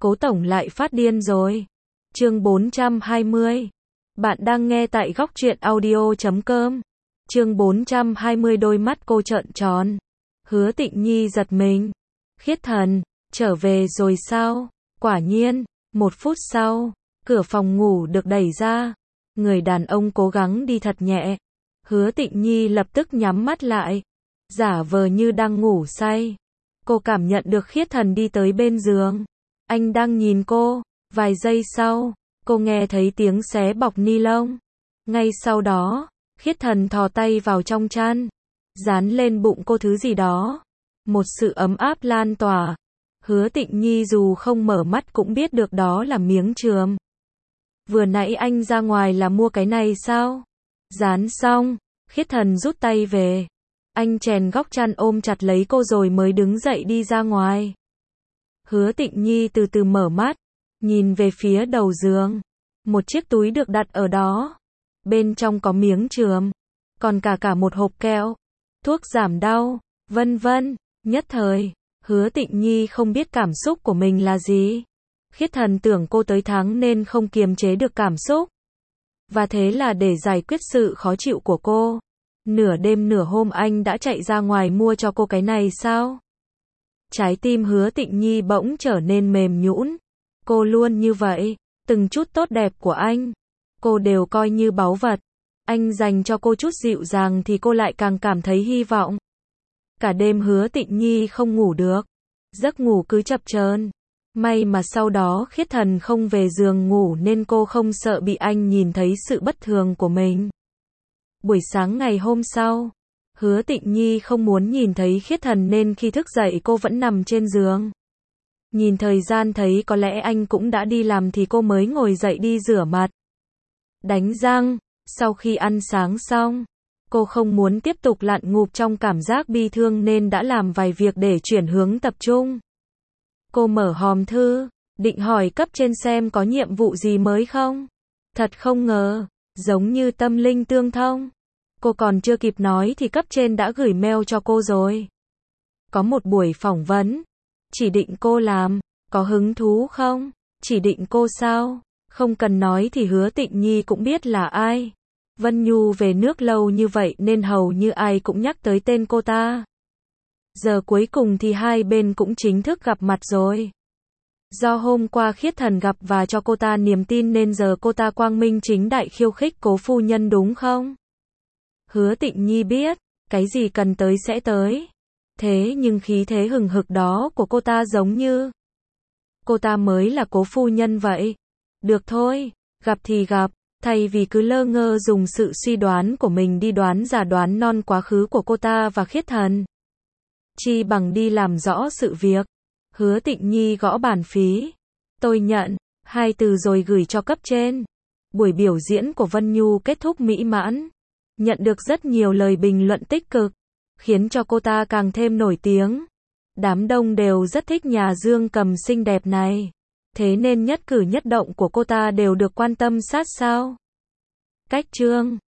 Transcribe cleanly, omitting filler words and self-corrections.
Cố tổng lại phát điên rồi. Chương 420. Bạn đang nghe tại góc truyện audio.com. Chương 420 đôi mắt cô trợn tròn. Hứa Tịnh Nhi giật mình. Khiết Thần, trở về rồi sao? Quả nhiên, 1 phút sau, cửa phòng ngủ được đẩy ra. Người đàn ông cố gắng đi thật nhẹ. Hứa Tịnh Nhi lập tức nhắm mắt lại, giả vờ như đang ngủ say. Cô cảm nhận được Khiết Thần đi tới bên giường. Anh đang nhìn cô. Vài giây sau, cô nghe thấy tiếng xé bọc ni lông. Ngay sau đó, Khiết Thần thò tay vào trong chăn, dán lên bụng cô thứ gì đó. Một sự ấm áp lan tỏa. Hứa Tịnh Nhi dù không mở mắt cũng biết được đó là miếng chườm. Vừa nãy anh ra ngoài là mua cái này sao? Dán xong, Khiết Thần rút tay về. Anh chèn góc chăn ôm chặt lấy cô rồi mới đứng dậy đi ra ngoài. Hứa Tịnh Nhi từ từ mở mắt, nhìn về phía đầu giường. Một chiếc túi được đặt ở đó. Bên trong có miếng chườm, còn cả một hộp kẹo, thuốc giảm đau, vân vân. Nhất thời, Hứa Tịnh Nhi không biết cảm xúc của mình là gì. Khiết Thần tưởng cô tới thắng nên không kiềm chế được cảm xúc. Và thế là để giải quyết sự khó chịu của cô, nửa đêm nửa hôm anh đã chạy ra ngoài mua cho cô cái này sao? Trái tim Hứa Tịnh Nhi bỗng trở nên mềm nhũn. Cô luôn như vậy, từng chút tốt đẹp của anh, cô đều coi như báu vật. Anh dành cho cô chút dịu dàng thì cô lại càng cảm thấy hy vọng. Cả đêm Hứa Tịnh Nhi không ngủ được, giấc ngủ cứ chập chờn. May mà sau đó Khiết Thần không về giường ngủ nên cô không sợ bị anh nhìn thấy sự bất thường của mình. Buổi sáng ngày hôm sau, Hứa Tịnh Nhi không muốn nhìn thấy Khiết Thần nên khi thức dậy cô vẫn nằm trên giường. Nhìn thời gian thấy có lẽ anh cũng đã đi làm thì cô mới ngồi dậy đi rửa mặt, đánh răng. Sau khi ăn sáng xong, cô không muốn tiếp tục lặn ngụp trong cảm giác bi thương nên đã làm vài việc để chuyển hướng tập trung. Cô mở hòm thư, định hỏi cấp trên xem có nhiệm vụ gì mới không. Thật không ngờ, giống như tâm linh tương thông. Cô còn chưa kịp nói thì cấp trên đã gửi mail cho cô rồi. Có một buổi phỏng vấn. Chỉ định cô làm, có hứng thú không? Chỉ định cô sao? Không cần nói thì Hứa Tịnh Nhi cũng biết là ai. Vân Nhu về nước lâu như vậy nên hầu như ai cũng nhắc tới tên cô ta. Giờ cuối cùng thì hai bên cũng chính thức gặp mặt rồi. Do hôm qua Khiết Thần gặp và cho cô ta niềm tin nên giờ cô ta quang minh chính đại khiêu khích Cố phu nhân đúng không? Hứa Tịnh Nhi biết, cái gì cần tới sẽ tới. Thế nhưng khí thế hừng hực đó của cô ta giống như cô ta mới là Cố phu nhân vậy. Được thôi, gặp thì gặp, thay vì cứ lơ ngơ dùng sự suy đoán của mình đi đoán giả đoán non quá khứ của cô ta và Khiết Thần. Chi bằng đi làm rõ sự việc. Hứa Tịnh Nhi gõ bàn phí. Tôi nhận, 2 từ rồi gửi cho cấp trên. Buổi biểu diễn của Vân Nhu kết thúc mỹ mãn. Nhận được rất nhiều lời bình luận tích cực, khiến cho cô ta càng thêm nổi tiếng. Đám đông đều rất thích nhà Dương Cầm xinh đẹp này. Thế nên nhất cử nhất động của cô ta đều được quan tâm sát sao. Cách chương